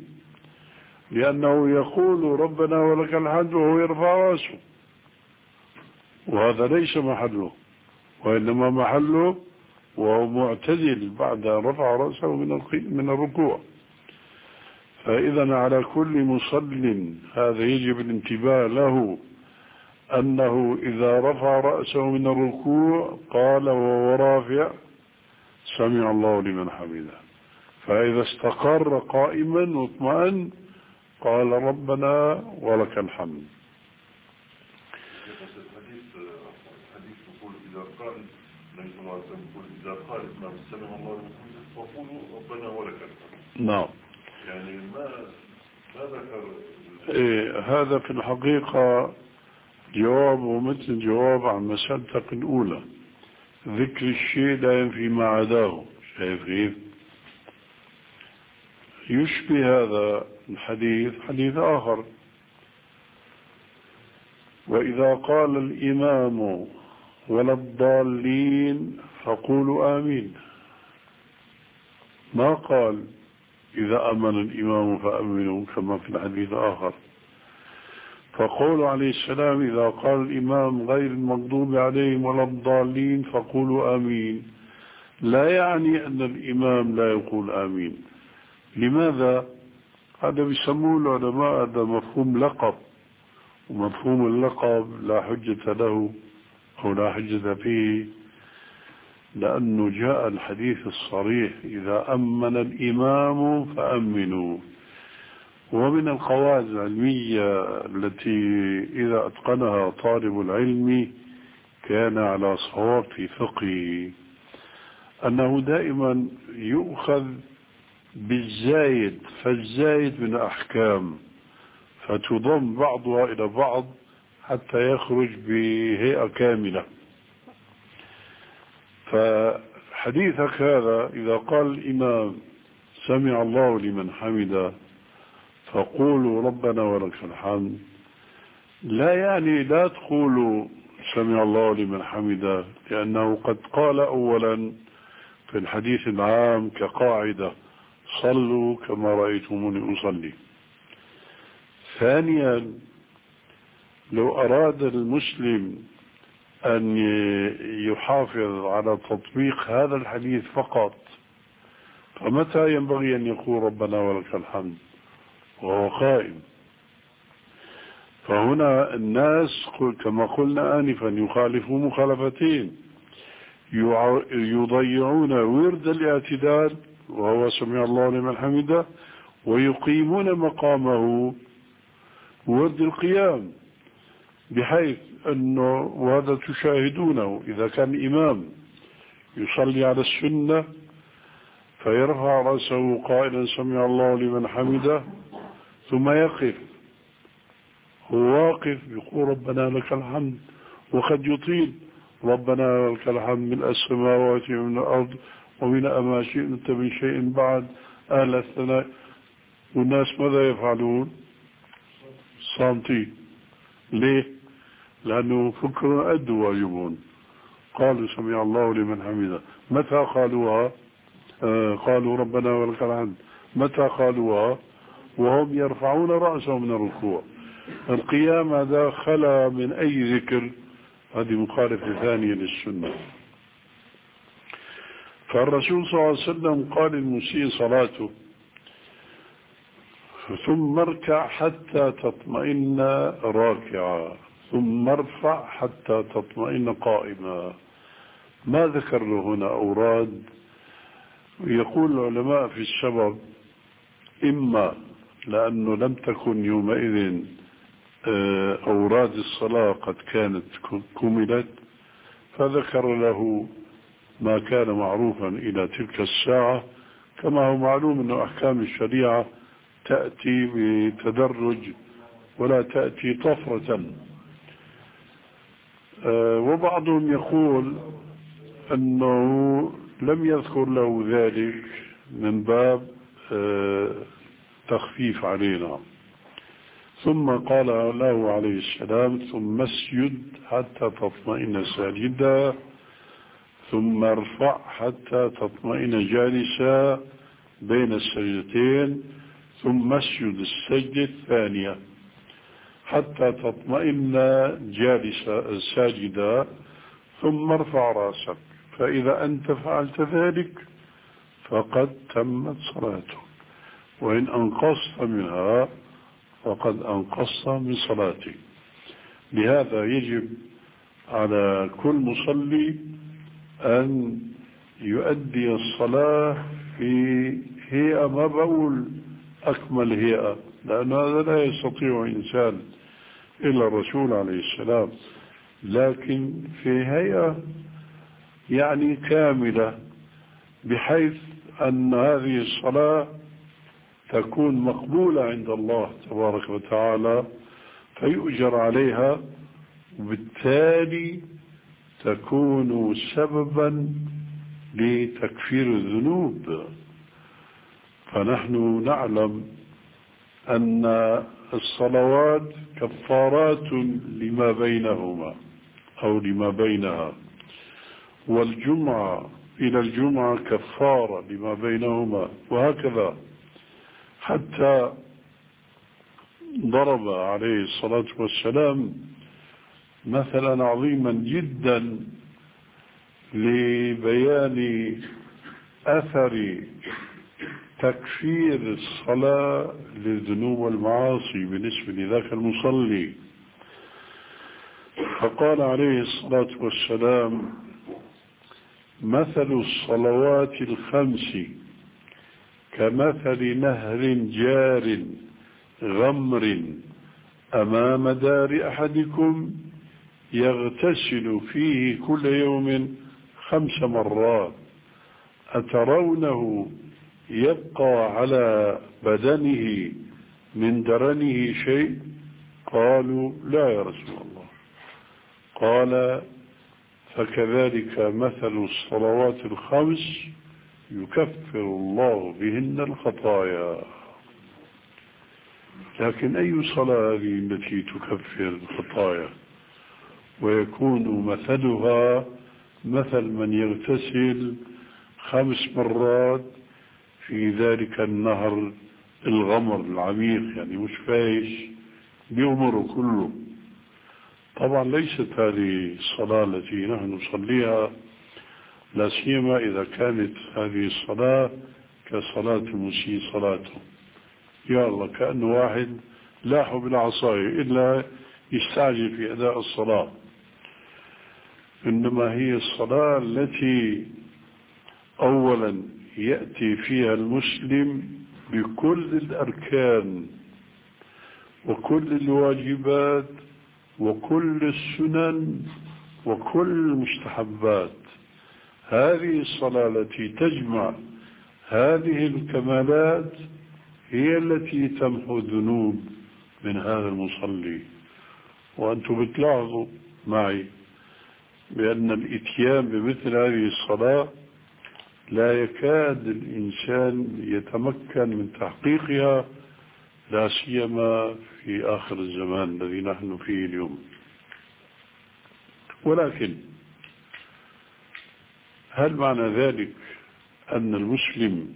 لأنه يقول ربنا ولك الحمد وهو يرفع رأسه، وهذا ليس محله، وإنما محله وهو معتدل بعد أن رفع رأسه من الركوع. فإذا على كل مصل هذا يجب الانتباه له، أنه إذا رفع رأسه من الركوع قال وهو رافع سمع الله لمن حمده، فإذا استقر قائما واطمأن قال ربنا ولك الحمد. إذا قال ما سمع الله وقولوا ربنا ولك الحمد. نعم. يعني ما إيه هذا في الحقيقة جواب ومثل جواب عن مسألتك الأولى، ذكر الشيء لا ينفي ما عداه. شايف كيف؟ يشبه هذا الحديث حديث آخر: وإذا قال الإمام ولا الضالين فقولوا آمين. ما قال إذا أمن الإمام فأمنوا كما في الحديث الآخر. فقول عليه السلام إذا قال الإمام غير المغضوب عليهم ولا الضالين فقولوا آمين، لا يعني أن الإمام لا يقول آمين. لماذا؟ هذا بيسموه العلماء هذا مفهوم لقب، ومفهوم اللقب لا حجة له أو لا حجة فيه، لأنه جاء الحديث الصريح إذا أمن الإمام فأمنوا. ومن القواعد العلمية التي إذا أتقنها طالب العلم كان على صواب في فقهه أنه دائما يؤخذ بالزايد، فالزايد من الأحكام فتضم بعضها إلى بعض حتى يخرج بهيئة كاملة. فحديثك هذا إذا قال الإمام سمع الله لمن حمده فقولوا ربنا ولك الحمد، لا يعني لا تقولوا سمع الله لمن حمده، لأنه قد قال أولا في الحديث العام كقاعدة: صلوا كما رأيتموني أصلي. ثانيا، لو أراد المسلم أن يحافظ على تطبيق هذا الحديث فقط، فمتى ينبغي أن يقول ربنا ولك الحمد وهو قائم؟ فهنا الناس كما قلنا آنفا يخالفون مخالفتين: يضيعون ورد الاعتدال وهو سمع الله لمن حمده، ويقيمون مقامه ورد القيام، بحيث أنه وهذا تشاهدونه إذا كان الإمام يصلي على السنة فيرفع رأسه قائلا سمع الله لمن حمده ثم يقف، هو واقف يقول ربنا لك الحمد، وقد يطيل ربنا لك الحمد من السماوات ومن الأرض ومن ما شئت من شيء بعد أهل الثناء. والناس ماذا يفعلون؟ صامتين. ليه؟ لأنه فكروا أدوا واجبون، قالوا سمع الله لمن حمده. متى قالوها؟ آه قالوا ربنا ولك الحمد. متى قالوها؟ وهم يرفعون رأسهم من الركوع. القيام هذا خلا من أي ذكر، هذه مخالفة ثانية للسنة. فالرسول صلى الله عليه وسلم قال المسيء صلاته: ثم اركع حتى تطمئن راكعا ثم ارفع حتى تطمئن قائما. ما ذكر له هنا أوراد. يقول العلماء في السبب: إما لأنه لم تكن يومئذ أوراد الصلاة قد كانت كملت، فذكر له ما كان معروفا إلى تلك الساعة، كما هو معلوم أن أحكام الشريعة تأتي بتدرج ولا تأتي طفرة. وبعضهم يقول أنه لم يذكر له ذلك من باب تخفيف علينا. ثم قال له عليه السلام: ثم اسجد حتى تطمئن ساجدا ثم ارفع حتى تطمئن جالسا بين السجدتين ثم اسجد السجدة الثانية حتى تطمئن جالسا ساجدا ثم ارفع راسك، فإذا أنت فعلت ذلك فقد تمت صلاتك، وإن أنقصت منها فقد أنقصت من صلاتك. لهذا يجب على كل مصلي أن يؤدي الصلاة في هيئة، ما بقول أكمل هيئة لأن هذا لا يستطيع إنسان إلا الرسول عليه السلام، لكن في هيئة يعني كاملة، بحيث أن هذه الصلاة تكون مقبولة عند الله تبارك وتعالى فيؤجر عليها، وبالتالي تكون سببا لتكفير الذنوب. فنحن نعلم أن الصلوات كفارات لما بينهما أو لما بينها، والجمعة إلى الجمعة كفارة لما بينهما، وهكذا. حتى ضرب عليه الصلاة والسلام مثلا عظيما جدا لبيان أثر تكفير الصلاة للذنوب والمعاصي بالنسبة لذاك المصلي. فقال عليه الصلاة والسلام: مثل الصلوات الخمس كمثل نهر جار غمر أمام دار أحدكم يغتسل فيه كل يوم خمس مرات، أترونه يبقى على بدنه من درنه شيء؟ قالوا: لا يا رسول الله. قال: فكذلك مثل الصلوات الخمس يكفر الله بهن الخطايا. لكن أي صلاة التي تكفر الخطايا ويكون مثلها مثل من يغتسل خمس مرات في ذلك النهر الغمر العميق، يعني مش فايش بيغمر كله. طبعا ليست هذه الصلاة التي نحن نصليها، لا سيما إذا كانت هذه الصلاة كصلاة المسيء صلاته. يا الله، كأنه واحد لاح بالعصاية إلا يستعجل في أداء الصلاة. إنما هي الصلاة التي أولا يأتي فيها المسلم بكل الأركان وكل الواجبات وكل السنن وكل المستحبات. هذه الصلاة التي تجمع هذه الكمالات هي التي تمحو الذنوب من هذا المصلي. وأنتم بتلاحظوا معي بأن الإتيان بمثل هذه الصلاة لا يكاد الإنسان يتمكن من تحقيقها، لا سيما في آخر الزمان الذي نحن فيه اليوم. ولكن هل معنى ذلك أن المسلم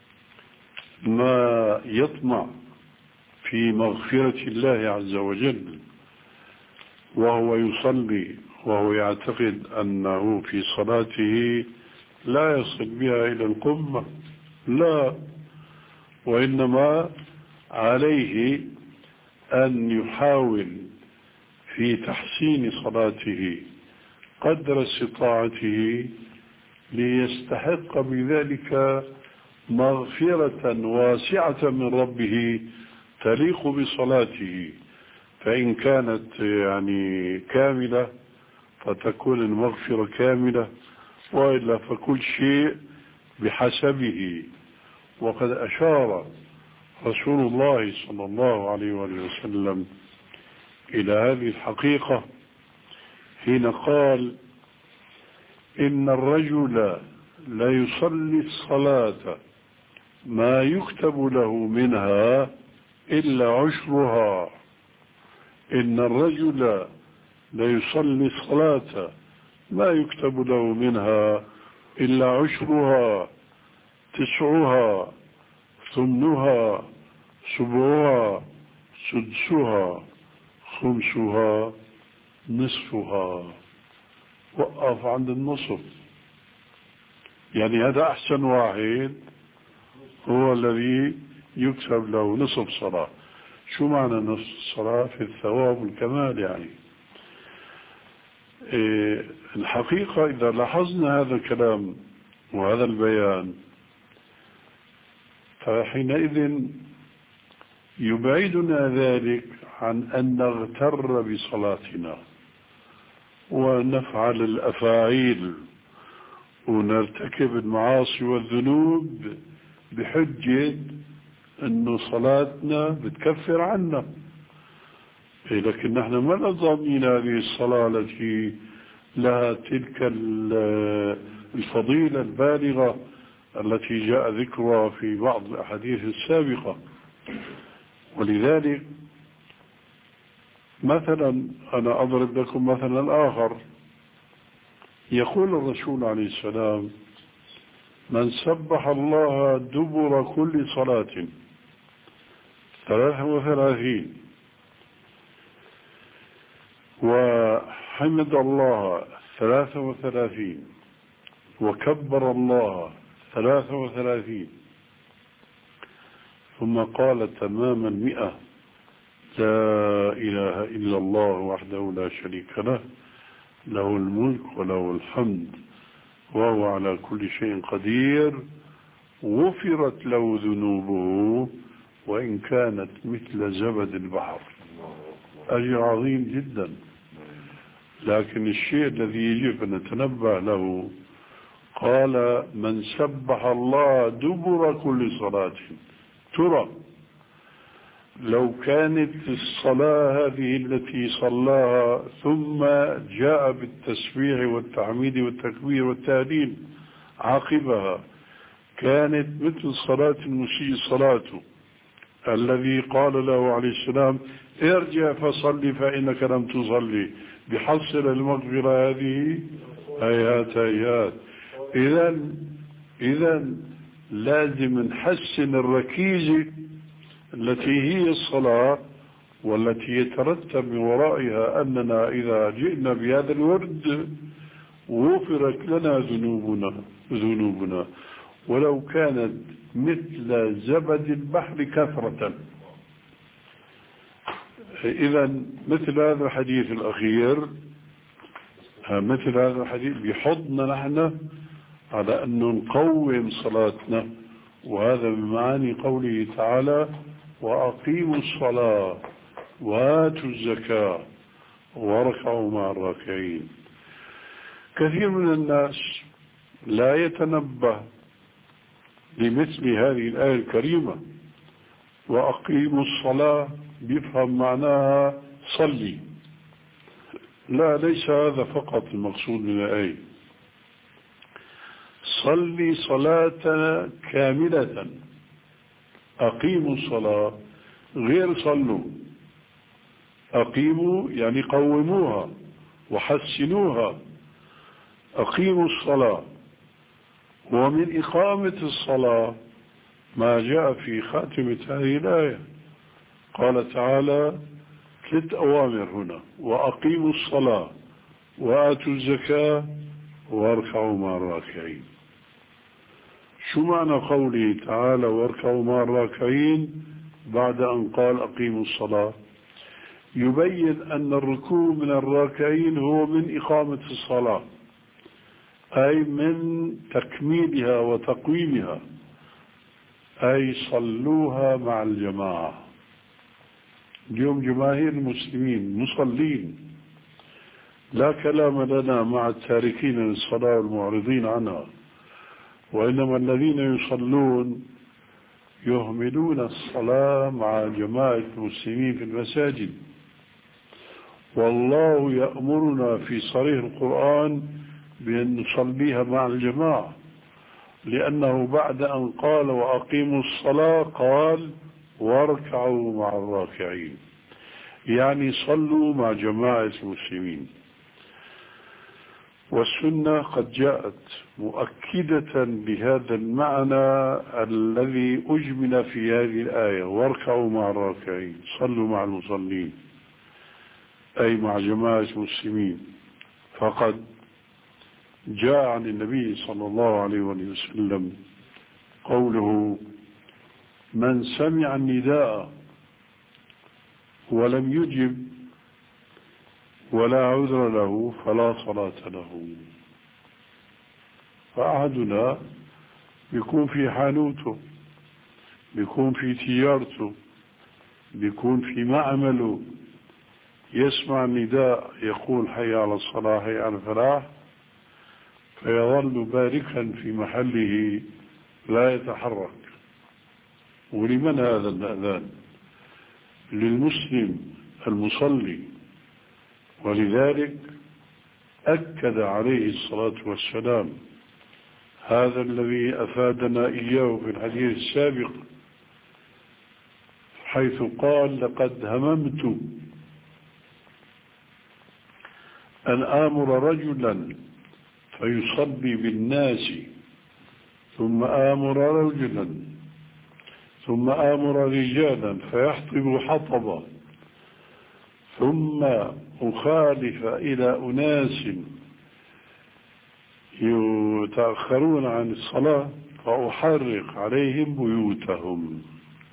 ما يطمع في مغفرة الله عز وجل وهو يصلي وهو يعتقد أنه في صلاته لا يصل بها إلى القمة؟ لا، وإنما عليه أن يحاول في تحسين صلاته قدر استطاعته ليستحق بذلك مغفرة واسعة من ربه تليق بصلاته. فإن كانت يعني كاملة فتكون المغفرة كاملة، وإلا فكل شيء بحسبه. وقد أشار رسول الله صلى الله عليه وسلم إلى هذه الحقيقة حين قال: إن الرجل لا يصلي الصلاة ما يكتب له منها إلا عشرها. إن الرجل لا يصلي الصلاة ما يكتب له منها إلا عشرها، تسعها، ثمنها، سبعها، سدسها، خمسها، نصفها. وقف عند النصف، يعني هذا أحسن واحد هو الذي يكتب له نصف صلاة. شو معنى نصف الصلاة في الثواب والكمال؟ يعني إيه الحقيقة إذا لاحظنا هذا الكلام وهذا البيان فحينئذ يبعدنا ذلك عن أن نغتر بصلاتنا ونفعل الأفاعيل ونرتكب المعاصي والذنوب بحجة انه صلاتنا بتكفر عنا، لكن نحن ما نظامين هذه الصلاة التي لها تلك الفضيلة البالغة التي جاء ذكرها في بعض الأحاديث السابقة. ولذلك مثلا أنا أضرب لكم مثلا آخر، يقول الرسول عليه السلام: من سبح الله دبر كل صلاة ثلاثة وثلاثين وحمد الله ثلاثة وثلاثين وكبر الله ثلاثة وثلاثين ثم قال تمام المئة: لا إله إلا الله وحده لا شريك له، له الملك وله الحمد وهو على كل شيء قدير، غفرت له ذنوبه وإن كانت مثل زبد البحر. أجر عظيم جدا. لكن الشيء الذي يجب أن نتنبه له، قال: من سبح الله دبر كل صلاة. ترى لو كانت الصلاة هذه التي صلاها ثم جاء بالتسبيح والتحميد والتكبير والتهليل عقبها كانت مثل صلاة المسيء صلاته، الذي قال له عليه السلام: ارجع فصلي فإنك لم تصلي، بحصل المغفرة هذه هيهات هيهات. إذا إذا لازم نحسن الركيزة التي هي الصلاة، والتي يترتب من ورائها أننا إذا جئنا بهذا الورد غفرت لنا ذنوبنا ذنوبنا ولو كانت مثل زبد البحر كثرة. إذا مثل هذا الحديث الأخير، مثل هذا الحديث بيحضنا نحن على أن نقوم صلاتنا، وهذا من معاني قوله تعالى: وأقيموا الصلاة وآتوا الزكاة واركعوا مع الراكعين. كثير من الناس لا يتنبه لمثل هذه الآية الكريمة: وأقيموا الصلاة، بيفهم معناها صلي. لا، ليس هذا فقط المقصود من الآية. صلي صلاة كاملة. أقيموا الصلاة غير صلوا. أقيموا يعني قوموها وحسنوها. أقيموا الصلاة. ومن إقامة الصلاة ما جاء في خاتمة هذه الآية، قال تعالى ثلاث أوامر هنا: وأقيموا الصلاة وآتوا الزكاة واركعوا مع الراكعين. شو معنى قوله تعالى واركعوا مع الراكعين بعد أن قال أقيموا الصلاة؟ يبين أن الركوع من الراكعين هو من إقامة الصلاة، أي من تكميلها وتقويمها، أي صلوها مع الجماعة. اليوم جماهير المسلمين مصلين، لا كلام لنا مع التاركين للصلاة والمعرضين عنها، وإنما الذين يصلون يهملون الصلاة مع جماعة المسلمين في المساجد. والله يأمرنا في صريح القرآن بأن نصليها مع الجماعة، لأنه بعد أن قال وأقيموا الصلاة قال واركعوا مع الراكعين، يعني صلوا مع جماعة المسلمين. والسنة قد جاءت مؤكدة بهذا المعنى الذي أجمل في هذه الآية: واركعوا مع الراكعين، صلوا مع المصلين، أي مع جماعة المسلمين. فقد جاء عن النبي صلى الله عليه وسلم قوله: من سمع النداء ولم يجب ولا عذر له فلا صلاة له. فأحدنا بيكون في حانوته، بيكون في تجارته، بيكون في معمله، يسمع النداء يقول حي على الصلاة حي على الفلاح، فيظل باركا في محله لا يتحرك، ولمن هذا الأذان؟ للمسلم المصلي. ولذلك أكد عليه الصلاة والسلام هذا الذي أفادنا إياه في الحديث السابق، حيث قال: لقد هممت أن آمر رجلا فيصلي بالناس، ثم آمر رجلا، ثم آمر رجالا فيحطب حطبا، ثم أخالف إلى أناس يتأخرون عن الصلاة فأحرق عليهم بيوتهم.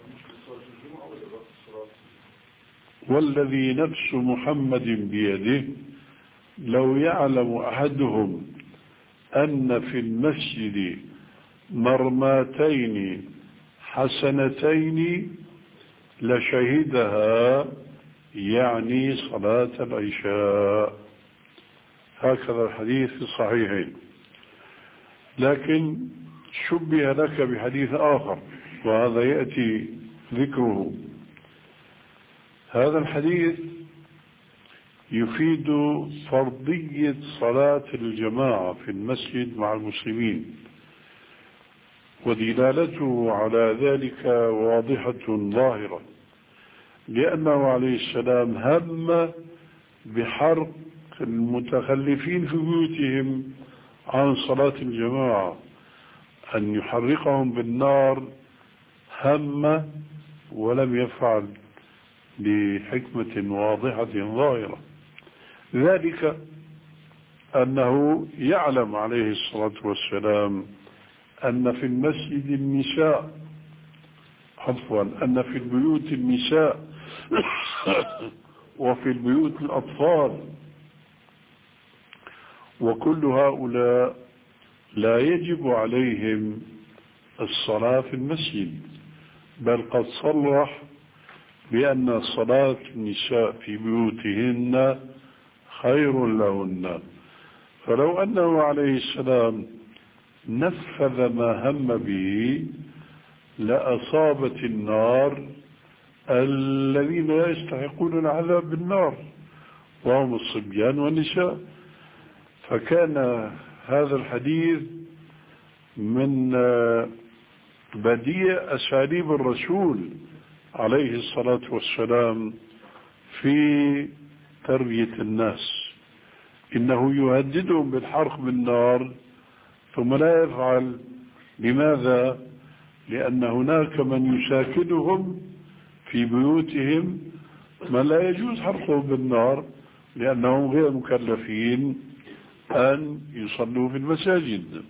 والذي نفس محمد بيده لو يعلم أحدهم أن في المسجد مرماتين حسنتين لشهدها، يعني صلاة العشاء. هكذا الحديث في الصحيحين. لكن شبه لك بحديث آخر وهذا يأتي ذكره. هذا الحديث يفيد فرضية صلاة الجماعة في المسجد مع المسلمين، ودلالته على ذلك واضحة ظاهرة، لأنه عليه السلام هم بحرق المتخلفين في بيوتهم عن صلاة الجماعة، أن يحرقهم بالنار، هم ولم يفعل بحكمة واضحة ظاهرة. ذلك أنه يعلم عليه الصلاة والسلام أن في المسجد النساء، عفوا أن في البيوت النساء وفي البيوت الأطفال، وكل هؤلاء لا يجب عليهم الصلاة في المسجد، بل قد صرح بأن صلاة النساء في بيوتهن خير لهن. فلو أنه عليه السلام نفذ ما هم به لأصابت النار الذين لا يستحقون العذاب بالنار، وهم الصبيان والنساء. فكان هذا الحديث من بديع أساليب الرسول عليه الصلاة والسلام في تربية الناس، إنه يهددهم بالحرق بالنار ثم لا يفعل. لماذا؟ لأن هناك من يساكنهم في بيوتهم ما لا يجوز حرقهم بالنار، لأنهم غير مكلفين أن يصلوا في المساجد.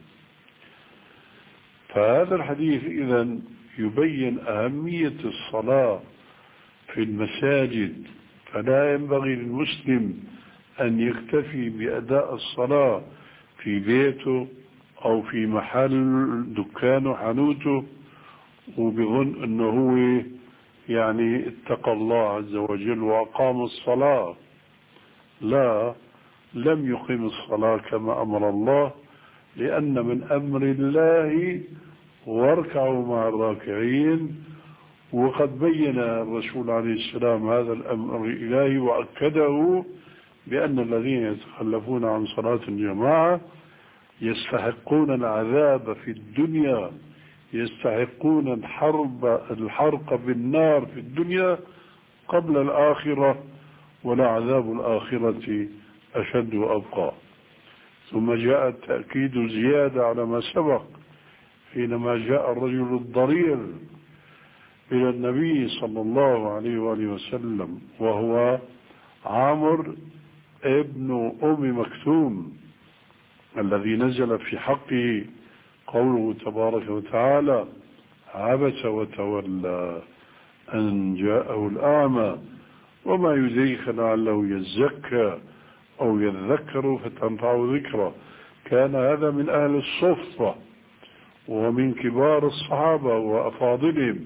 فهذا الحديث إذن يبين أهمية الصلاة في المساجد، فلا ينبغي للمسلم أن يكتفي بأداء الصلاة في بيته أو في محل دكانه حانوته وبظن أنه هو يعني اتقى الله عز وجل وأقام الصلاة. لا، لم يقيم الصلاة كما أمر الله، لأن من أمر الله واركعوا مع الراكعين، وقد بين الرسول عليه السلام هذا الأمر الإلهي وأكده بأن الذين يتخلفون عن صلاة الجماعة يستحقون العذاب في الدنيا، يستحقون الحرب الحرق بالنار في الدنيا قبل الآخرة، ولعذاب الآخرة أشد وأبقى. ثم جاء التأكيد زيادة على ما سبق حينما جاء الرجل الضرير إلى النبي صلى الله عليه وآله وسلم، وهو عامر ابن أم مكتوم الذي نزل في حقه قوله تبارك وتعالى: عبس وتولى أن جاءه الأعمى وما يدريك لعله يزكى أو يذكر فتنفعه ذكرى. كان هذا من أهل الصفة ومن كبار الصحابة وأفاضلهم،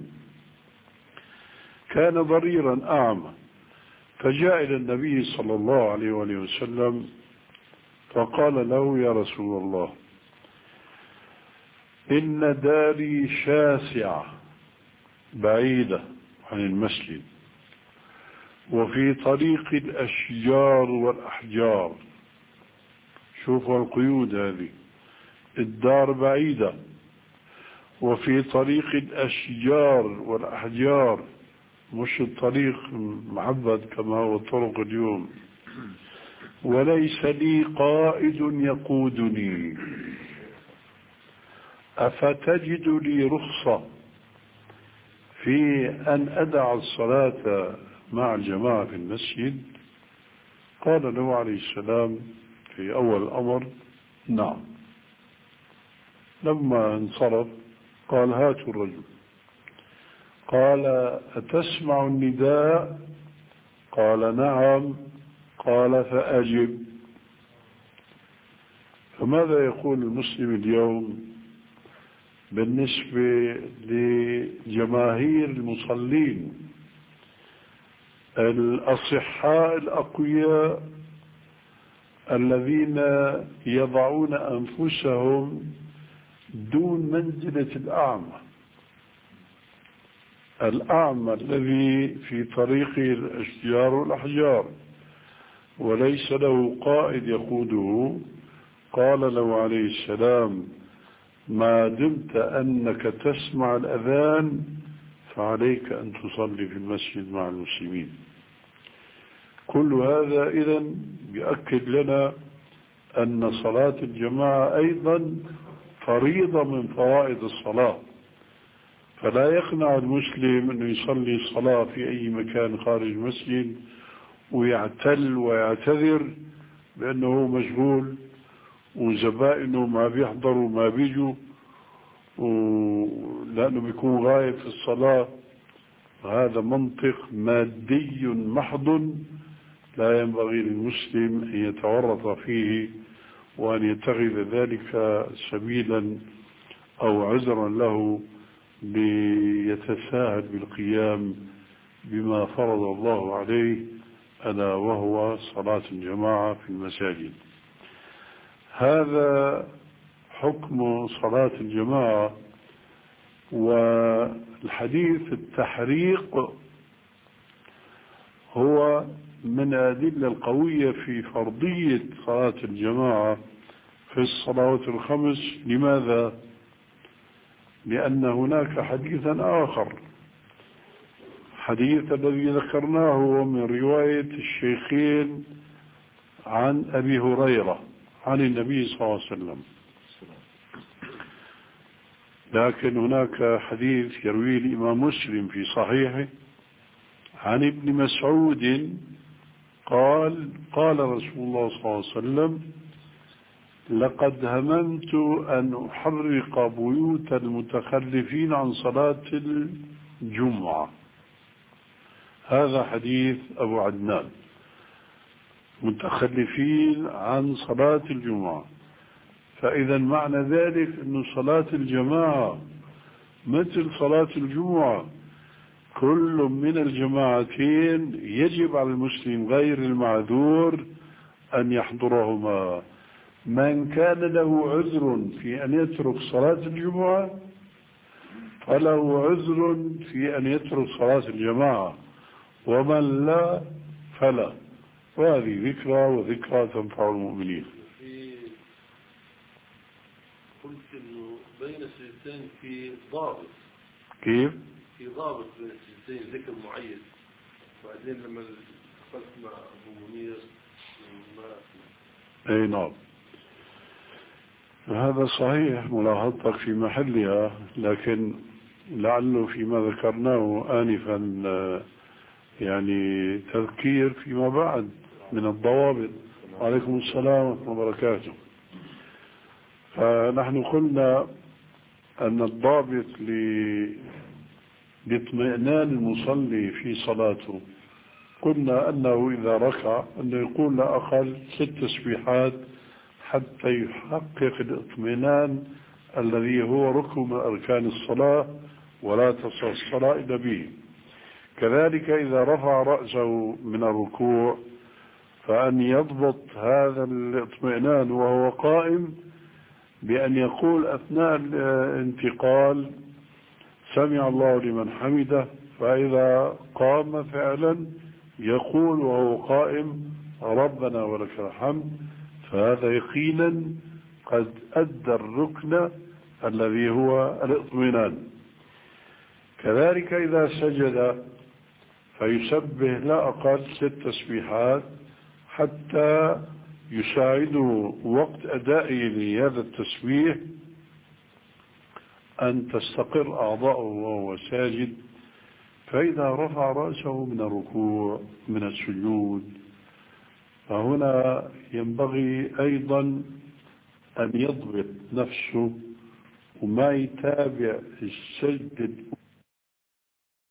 كان ضريرا أعمى، فجاء إلى النبي صلى الله عليه وآله وسلم فقال له: يا رسول الله، إن داري شاسعة بعيدة عن المسجد، وفي طريق الأشجار والأحجار. شوفوا القيود هذه، الدار بعيدة وفي طريق الأشجار والأحجار، مش الطريق معبد كما هو الطرق اليوم. وليس لي قائد يقودني، أفتجد لي رخصة في أن أدع الصلاة مع الجماعة في المسجد؟ قال له عليه السلام في أول الأمر نعم. لما انصرف قال هاتوا الرجل. قال أتسمع النداء؟ قال نعم. قال فأجب. فماذا يقول المسلم اليوم بالنسبة لجماهير المصلين الأصحاء الأقوياء الذين يضعون أنفسهم دون منزلة الأعمى؟ الأعمى الذي في طريقه الأشجار والأحجار وليس له قائد يقوده. قال له عليه السلام ما دمت أنك تسمع الأذان فعليك أن تصلي في المسجد مع المسلمين. كل هذا إذن يؤكد لنا أن صلاة الجماعة أيضا فريضة من فرائض الصلاة، فلا يقنع المسلم أنه يصلي الصلاة في أي مكان خارج المسجد ويعتل ويعتذر بأنه مشغول وزبائنه ما بيحضروا ما بيجوا لأنه بيكون غايب في الصلاة. هذا منطق مادي محض لا ينبغي للمسلم أن يتورط فيه وأن يتخذ ذلك سبيلا أو عذرا له ليتساهل بالقيام بما فرض الله عليه، ألا وهو صلاة الجماعة في المساجد. هذا حكم صلاة الجماعة. والحديث التحريق هو من الأدلة القوية في فرضية صلاة الجماعة في الصلوات الخمس. لماذا؟ لأن هناك حديثا آخر، حديث الذي ذكرناه من رواية الشيخين عن أبي هريرة عن النبي صلى الله عليه وسلم، لكن هناك حديث يرويه الإمام مسلم في صحيحه عن ابن مسعود قال قال رسول الله صلى الله عليه وسلم لقد هممت أن أحرق بيوت المتخلفين عن صلاة الجمعة. هذا حديث أبو عدنان، متخلفين عن صلاة الجمعة. فإذا معنى ذلك أن صلاة الجماعة مثل صلاة الجمعة، كل من الجماعتين يجب على المسلم غير المعذور أن يحضرهما. من كان له عذر في أن يترك صلاة الجمعة فله عذر في أن يترك صلاة الجماعة، ومن لا فلا. وهذه ذكرى وذكرى تنفع المؤمنين. قلت انه بين السجدتين في ضابط. كيف؟ في ضابط بين السجدتين ذكر معين، وبعدين لما دخلت مع ابو منير ما اي نعم، هذا صحيح ملاحظتك في محلها، لكن لعله فيما ذكرناه آنفا يعني تذكير فيما بعد من الضوابط. وعليكم السلام ورحمة الله وبركاته. فنحن قلنا أن الضابط لاطمئنان المصلي في صلاته، قلنا أنه إذا ركع أنه يقول لا أقل ست تسبيحات حتى يحقق الاطمئنان الذي هو ركن من أركان الصلاة ولا تصح الصلاة إلا به. كذلك إذا رفع رأسه من الركوع فأن يضبط هذا الاطمئنان وهو قائم بأن يقول أثناء الانتقال سمع الله لمن حمده، فإذا قام فعلا يقول وهو قائم ربنا ولك الحمد، فهذا يقينا قد أدى الركن الذي هو الاطمئنان. كذلك إذا سجد فيسبه لا أقل ست تسبيحات حتى يساعده وقت أدائه لهذا التسبيح أن تستقر أعضاؤه وهو ساجد. فإذا رفع رأسه من الركوع من السجود، فهنا ينبغي أيضا أن يضبط نفسه وما يتابع السجد